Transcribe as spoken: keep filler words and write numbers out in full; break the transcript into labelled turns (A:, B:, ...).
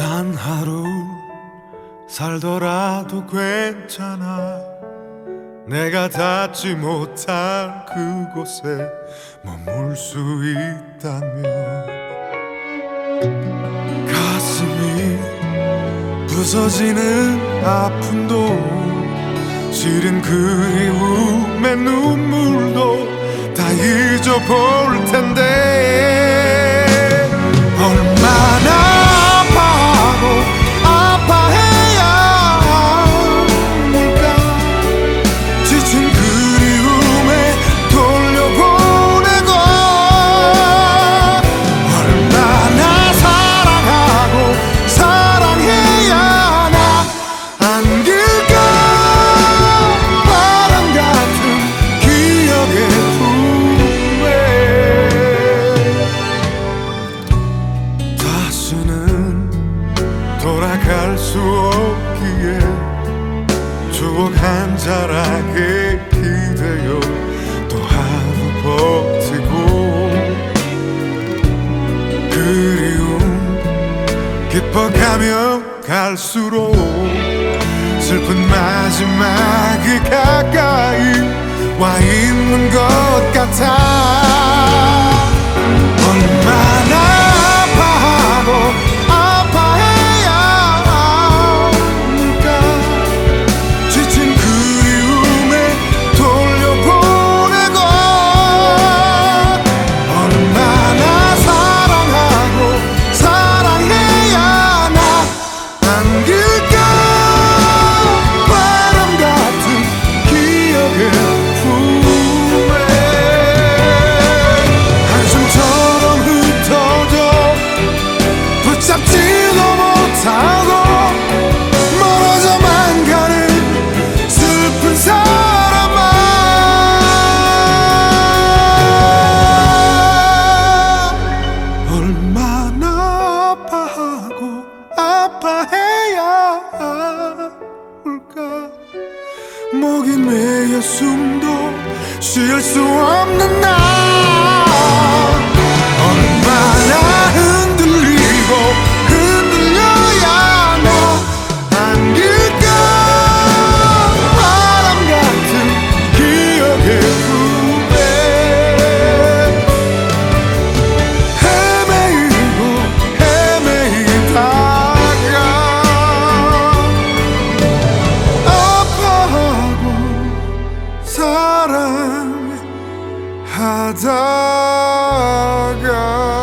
A: 단 하루 살더라도 괜찮아. 내가 닿지 못할 그곳에 머물 수 있다면 가슴이 부서지는 아픔도 시린 그리움의 눈물도 다 잊어볼 텐데 얼마나 아파하고 아파해야 할까. 지친 그리움에 돌려보내고 얼마나 사랑하고 사랑해야 하나. 안길까 바람 같은 기억의 품에. 다시는 돌아갈 수 없기에 추억 한 자락에 기대어 또 하루 버티고 그리움 깊어가며 갈수록 슬픈 마지막이 가까이 와 있는 것 같아. 얼마나 아파하고 아파해야 할까. 지친 그리움에 돌려보내고 얼마나 사랑하고 사랑해야 하나. 안길까 바람 같은 기억의 품에. 한숨처럼 흩어져 붙잡지도 못하고 멀어져만 가는 슬픈 사람아. 얼마나 아파하고 아파해야 할까. 목이 메여 숨도 쉴 수 없는 나. 얼마나 흔들리고 흔들려야 하나. 안길까 바람 같은 기억의 품에. 헤매이고 헤매이다가 아파하고 사랑하다가